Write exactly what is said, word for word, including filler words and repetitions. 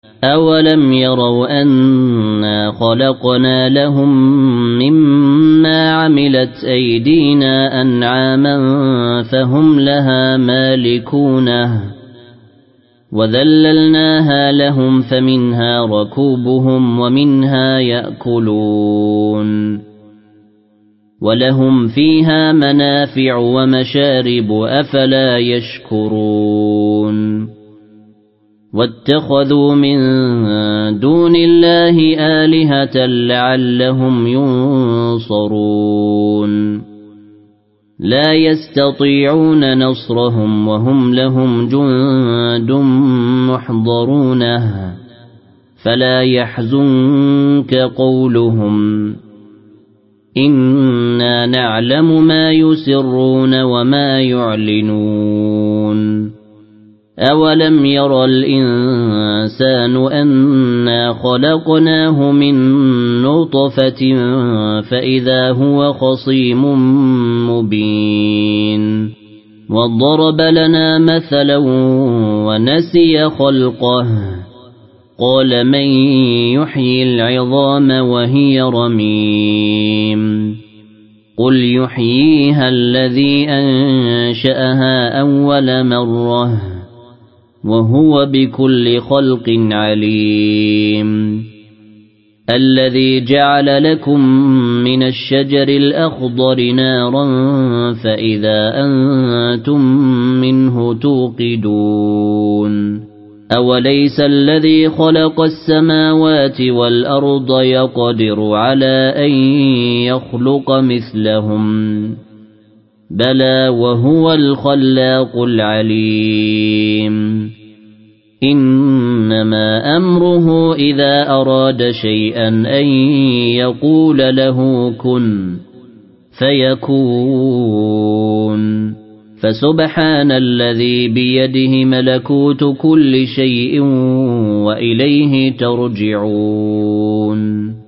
أولم يروا أنا خلقنا لهم مما عملت أيدينا أنعاما فهم لها مالكونه وذللناها لهم فمنها ركوبهم ومنها يأكلون ولهم فيها منافع ومشارب أفلا يشكرون واتخذوا من دون الله آلهة لعلهم ينصرون لا يستطيعون نصرهم وهم لهم جند محضرونه فلا يحزنك قولهم إنا نعلم ما يسرون وما يعلنون أولم يرى الإنسان أنا خلقناه من نطفة فإذا هو خصيم مبين وضرب لنا مثلا ونسي خلقه قال من يحيي العظام وهي رميم قل يحييها الذي أنشأها أول مرة وهو بكل خلق عليم الذي جعل لكم من الشجر الأخضر نارا فإذا أنتم منه توقدون أوليس الذي خلق السماوات والأرض يقدر على أن يخلق مثلهم بلى وهو الخلاق العليم إنما أمره إذا أراد شيئا أن يقول له كن فيكون فسبحان الذي بيده ملكوت كل شيء وإليه ترجعون